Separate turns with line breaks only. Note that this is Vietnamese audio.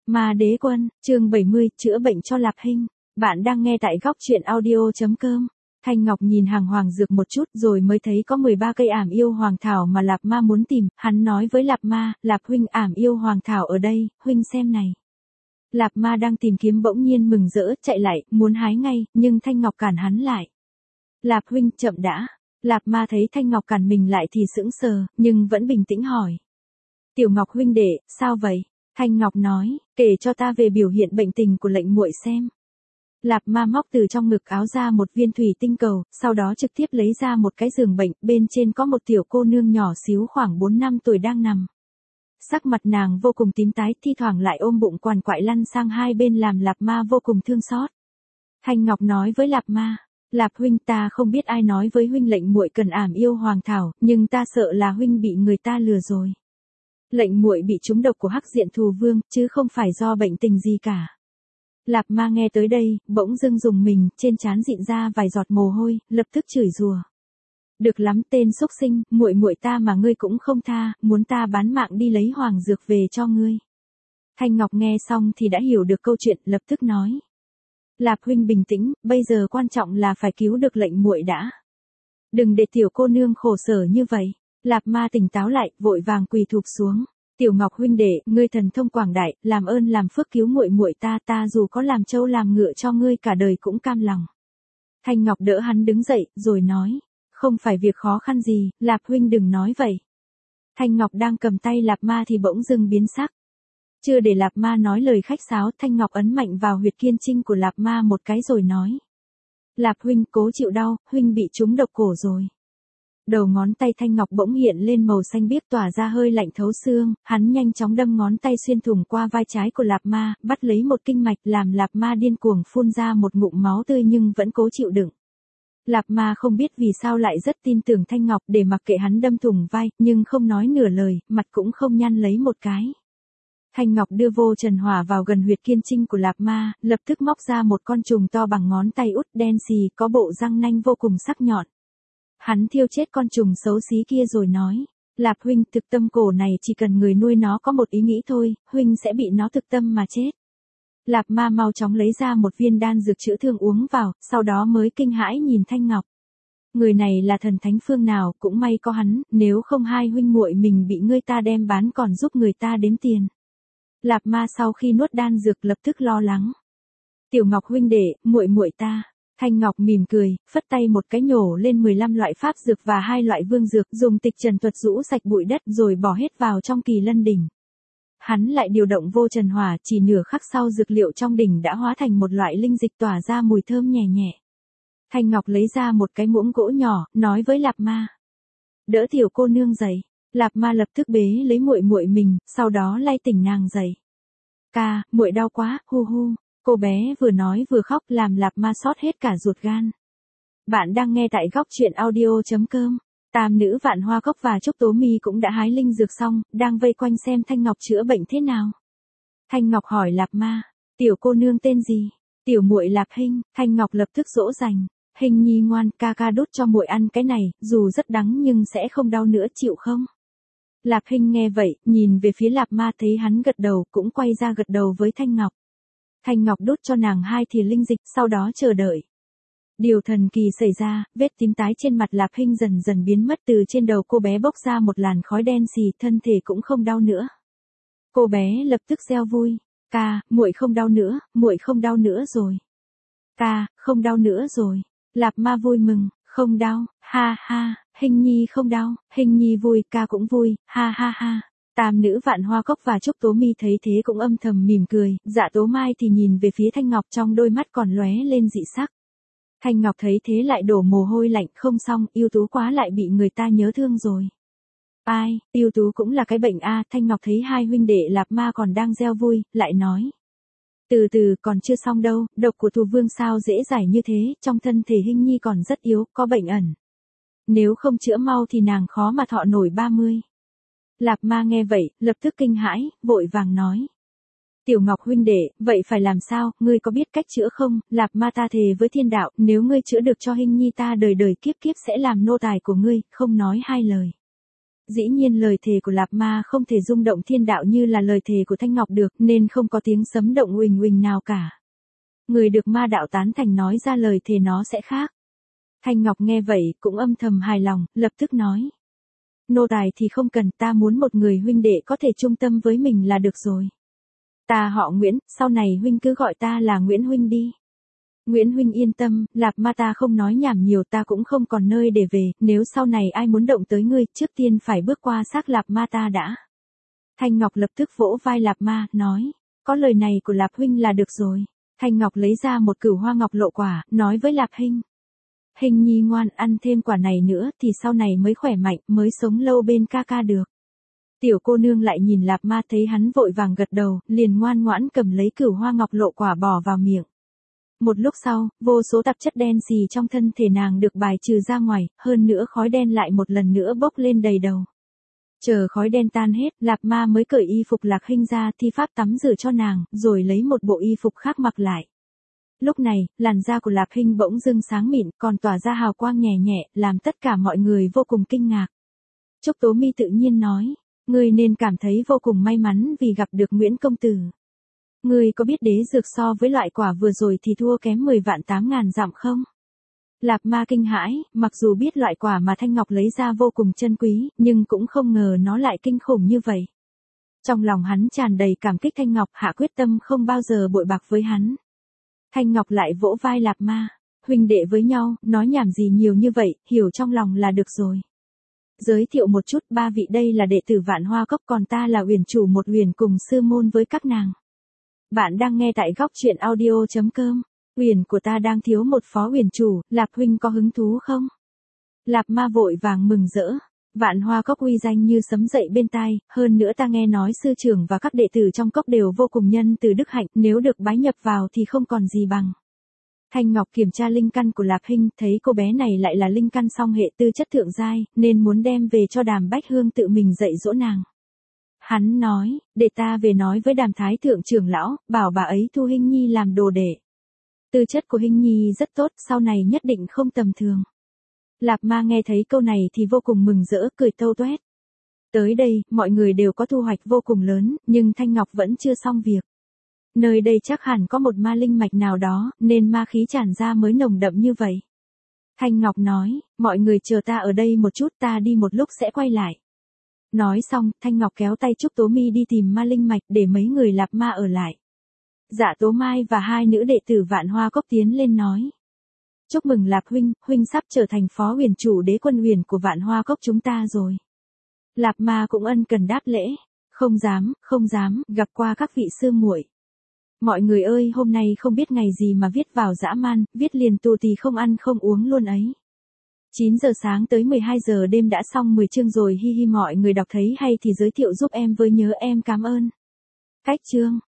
Ma Đế Quân, chương 70, chữa bệnh cho Lạp Hinh. Bạn đang nghe tại góc truyện audio.com. Thanh Ngọc nhìn hàng hoàng dược một chút rồi mới thấy có 13 cây ảm yêu hoàng thảo mà Lạp Ma muốn tìm, hắn nói với Lạp Ma, Lạp huynh ảm yêu hoàng thảo ở đây, huynh xem này. Lạp Ma đang tìm kiếm bỗng nhiên mừng rỡ, chạy lại, muốn hái ngay, nhưng Thanh Ngọc cản hắn lại. Lạp huynh chậm đã. Lạp Ma thấy Thanh Ngọc cản mình lại thì sững sờ, nhưng vẫn bình tĩnh hỏi. Tiểu Ngọc huynh đệ, sao vậy? Thanh Ngọc nói, kể cho ta về biểu hiện bệnh tình của lệnh muội xem. Lạp Ma móc từ trong ngực áo ra một viên thủy tinh cầu, sau đó trực tiếp lấy ra một cái giường bệnh, bên trên có một tiểu cô nương nhỏ xíu khoảng 4 năm tuổi đang nằm. Sắc mặt nàng vô cùng tím tái, thi thoảng lại ôm bụng quằn quại lăn sang hai bên làm Lạp Ma vô cùng thương xót. Thanh Ngọc nói với Lạp Ma, Lạp huynh, ta không biết ai nói với huynh lệnh muội cần ảm yêu hoàng thảo, nhưng ta sợ là huynh bị người ta lừa rồi. Lệnh muội bị trúng độc của Hắc Diện Thù Vương, chứ không phải do bệnh tình gì cả. Lạp Ma nghe tới đây, bỗng dưng rùng mình, trên trán dịn ra vài giọt mồ hôi, lập tức chửi rủa. Được lắm tên xúc sinh, muội muội ta mà ngươi cũng không tha, muốn ta bán mạng đi lấy hoàng dược về cho ngươi. Thanh Ngọc nghe xong thì đã hiểu được câu chuyện, lập tức nói. Lạp huynh bình tĩnh, bây giờ quan trọng là phải cứu được lệnh muội đã. Đừng để tiểu cô nương khổ sở như vậy. Lạp Ma tỉnh táo lại, vội vàng quỳ thụp xuống. Tiểu Ngọc huynh đệ, ngươi thần thông quảng đại, làm ơn làm phước cứu muội muội ta, ta dù có làm trâu làm ngựa cho ngươi cả đời cũng cam lòng. Thanh Ngọc đỡ hắn đứng dậy, rồi nói, không phải việc khó khăn gì, Lạp huynh đừng nói vậy. Thanh Ngọc đang cầm tay Lạp Ma thì bỗng dưng biến sắc. Chưa để Lạp Ma nói lời khách sáo, Thanh Ngọc ấn mạnh vào huyệt kiên trinh của Lạp Ma một cái rồi nói. Lạp huynh cố chịu đau, huynh bị trúng độc cổ rồi. Đầu ngón tay Thanh Ngọc bỗng hiện lên màu xanh biếc tỏa ra hơi lạnh thấu xương, hắn nhanh chóng đâm ngón tay xuyên thủng qua vai trái của Lạp Ma, bắt lấy một kinh mạch làm Lạp Ma điên cuồng phun ra một ngụm máu tươi nhưng vẫn cố chịu đựng. Lạp Ma không biết vì sao lại rất tin tưởng Thanh Ngọc để mặc kệ hắn đâm thủng vai, nhưng không nói nửa lời, mặt cũng không nhăn lấy một cái. Thanh Ngọc đưa vô trần hỏa vào gần huyệt kiên trinh của Lạp Ma, lập tức móc ra một con trùng to bằng ngón tay út đen xì có bộ răng nanh vô cùng sắc nhọn. Hắn thiêu chết con trùng xấu xí kia rồi nói, Lạp huynh, thực tâm cổ này chỉ cần người nuôi nó có một ý nghĩ thôi, huynh sẽ bị nó thực tâm mà chết. Lạp Ma mau chóng lấy ra một viên đan dược chữa thương uống vào, sau đó mới kinh hãi nhìn Thanh Ngọc. Người này là thần thánh phương nào, cũng may có hắn, nếu không hai huynh muội mình bị người ta đem bán còn giúp người ta đếm tiền. Lạp Ma sau khi nuốt đan dược lập tức lo lắng. Tiểu Ngọc huynh đệ, muội muội ta. Thanh Ngọc mỉm cười, phất tay một cái nhổ lên 15 loại pháp dược và 2 loại vương dược, dùng tịch trần thuật rũ sạch bụi đất rồi bỏ hết vào trong kỳ lân đỉnh. Hắn lại điều động vô trần hỏa, chỉ nửa khắc sau dược liệu trong đỉnh đã hóa thành một loại linh dịch tỏa ra mùi thơm nhẹ nhẹ. Thanh Ngọc lấy ra một cái muỗng gỗ nhỏ, nói với Lạp Ma. Đỡ tiểu cô nương dậy. Lạp Ma lập tức bế lấy muội muội mình, sau đó lay tỉnh nàng dậy. Ca, muội đau quá, hu hu. Cô bé vừa nói vừa khóc làm Lạp Ma xót hết cả ruột gan. Bạn đang nghe tại góc truyện audio.com. Tam nữ Vạn Hoa Cốc và Trúc Tố Mi cũng đã hái linh dược xong, đang vây quanh xem Thanh Ngọc chữa bệnh thế nào. Thanh Ngọc hỏi Lạp Ma, tiểu cô nương tên gì? Tiểu muội Lạp Hinh. Thanh Ngọc lập tức dỗ dành. Hinh nhi ngoan, ca ca đút cho muội ăn cái này, dù rất đắng nhưng sẽ không đau nữa, chịu không? Lạp Hinh nghe vậy, nhìn về phía Lạp Ma thấy hắn gật đầu, cũng quay ra gật đầu với Thanh Ngọc. Thanh Ngọc đút cho nàng 2 thìa linh dịch, sau đó chờ đợi. Điều thần kỳ xảy ra, vết tím tái trên mặt Lạp Hinh dần dần biến mất, từ trên đầu cô bé bốc ra một làn khói đen xì, thân thể cũng không đau nữa. Cô bé lập tức reo vui, ca, muội không đau nữa, muội không đau nữa rồi. Ca, không đau nữa rồi. Lạp Ma vui mừng, không đau, ha ha, Hinh nhi không đau, Hinh nhi vui, ca cũng vui, ha ha ha. Tam nữ Vạn Hoa Cốc và Trúc Tố Mi thấy thế cũng âm thầm mỉm cười, Dạ Tố Mai thì nhìn về phía Thanh Ngọc trong đôi mắt còn lóe lên dị sắc. Thanh Ngọc thấy thế lại đổ mồ hôi lạnh, không xong, ưu tú quá lại bị người ta nhớ thương rồi. Ai, ưu tú cũng là cái bệnh a. Thanh Ngọc thấy hai huynh đệ Lạp Ma còn đang reo vui, lại nói. Từ từ, còn chưa xong đâu, độc của Thù Vương sao dễ giải như thế, trong thân thể Hinh nhi còn rất yếu, có bệnh ẩn. Nếu không chữa mau thì nàng khó mà thọ nổi 30. Lạp Ma nghe vậy, lập tức kinh hãi, vội vàng nói. Tiểu Ngọc huynh đệ, vậy phải làm sao, ngươi có biết cách chữa không? Lạp Ma ta thề với thiên đạo, nếu ngươi chữa được cho Hinh nhi ta đời đời kiếp kiếp sẽ làm nô tài của ngươi, không nói hai lời. Dĩ nhiên lời thề của Lạp Ma không thể rung động thiên đạo như là lời thề của Thanh Ngọc được, nên không có tiếng sấm động uỳnh uỳnh nào cả. Người được ma đạo tán thành nói ra lời thề nó sẽ khác. Thanh Ngọc nghe vậy cũng âm thầm hài lòng, lập tức nói. Nô tài thì không cần, ta muốn một người huynh đệ có thể trung tâm với mình là được rồi. Ta họ Nguyễn, sau này huynh cứ gọi ta là Nguyễn huynh đi. Nguyễn huynh yên tâm, Lạp Ma ta không nói nhảm nhiều, ta cũng không còn nơi để về, nếu sau này ai muốn động tới ngươi, trước tiên phải bước qua xác Lạp Ma ta đã. Thanh Ngọc lập tức vỗ vai Lạp Ma, nói, có lời này của Lạp huynh là được rồi. Thanh Ngọc lấy ra một cửu hoa ngọc lộ quả, nói với Lạp Hinh. Hình nhi ngoan, ăn thêm quả này nữa thì sau này mới khỏe mạnh, mới sống lâu bên ca ca được. Tiểu cô nương lại nhìn Lạp Ma thấy hắn vội vàng gật đầu, liền ngoan ngoãn cầm lấy cửu hoa ngọc lộ quả bỏ vào miệng. Một lúc sau, vô số tạp chất đen xì trong thân thể nàng được bài trừ ra ngoài, hơn nữa khói đen lại một lần nữa bốc lên đầy đầu. Chờ khói đen tan hết, Lạp Ma mới cởi y phục Lạc Hinh ra thi pháp tắm rửa cho nàng, rồi lấy một bộ y phục khác mặc lại. Lúc này, làn da của Lạp Hinh bỗng dưng sáng mịn, còn tỏa ra hào quang nhẹ nhẹ, làm tất cả mọi người vô cùng kinh ngạc. Trúc Tố Mi tự nhiên nói, ngươi nên cảm thấy vô cùng may mắn vì gặp được Nguyễn công tử. Ngươi có biết đế dược so với loại quả vừa rồi thì thua kém 10 vạn 8.000 dặm không? Lạp Ma kinh hãi, mặc dù biết loại quả mà Thanh Ngọc lấy ra vô cùng chân quý, nhưng cũng không ngờ nó lại kinh khủng như vậy. Trong lòng hắn tràn đầy cảm kích Thanh Ngọc, hạ quyết tâm không bao giờ bội bạc với hắn. Thanh Ngọc lại vỗ vai Lạp Ma, huynh đệ với nhau, nói nhảm gì nhiều như vậy, hiểu trong lòng là được rồi. Giới thiệu một chút, ba vị đây là đệ tử Vạn Hoa Cốc, còn ta là Uyển chủ một Uyển cùng sư môn với các nàng. Bạn đang nghe tại góc truyện audio.com. Uyển của ta đang thiếu một phó Uyển chủ, Lạp huynh có hứng thú không? Lạp Ma vội vàng mừng rỡ. Vạn Hoa Cốc uy danh như sấm dậy bên tai, hơn nữa ta nghe nói sư trưởng và các đệ tử trong cốc đều vô cùng nhân từ đức hạnh, nếu được bái nhập vào thì không còn gì bằng. Thanh Ngọc kiểm tra linh căn của Lạp Hinh, thấy cô bé này lại là linh căn song hệ tư chất thượng giai, nên muốn đem về cho Đàm Bách Hương tự mình dạy dỗ nàng. Hắn nói, để ta về nói với Đàm Thái thượng trưởng lão, bảo bà ấy thu Hinh Nhi làm đồ đệ. Tư chất của Hinh Nhi rất tốt, sau này nhất định không tầm thường. Lạp Ma nghe thấy câu này thì vô cùng mừng rỡ, cười tâu toét. Tới đây, mọi người đều có thu hoạch vô cùng lớn, nhưng Thanh Ngọc vẫn chưa xong việc. Nơi đây chắc hẳn có một ma linh mạch nào đó, nên ma khí tràn ra mới nồng đậm như vậy. Thanh Ngọc nói, mọi người chờ ta ở đây một chút, ta đi một lúc sẽ quay lại. Nói xong, Thanh Ngọc kéo tay Trúc Tố Mi đi tìm ma linh mạch để mấy người Lạp Ma ở lại. Dạ Tố Mai và hai nữ đệ tử Vạn Hoa Cốc tiến lên nói. Chúc mừng Lạp huynh, huynh sắp trở thành phó Uyển chủ đế quân Uyển của Vạn Hoa Cốc chúng ta rồi. Lạp Ma cũng ân cần đáp lễ, không dám, gặp qua các vị sư muội. Mọi người ơi, hôm nay không biết ngày gì mà viết vào dã man, viết liền tù tì không ăn không uống luôn ấy. 9 giờ sáng tới 12 giờ đêm đã xong 10 chương rồi, hi hi, mọi người đọc thấy hay thì giới thiệu giúp em với, nhớ em, cảm ơn. Cách chương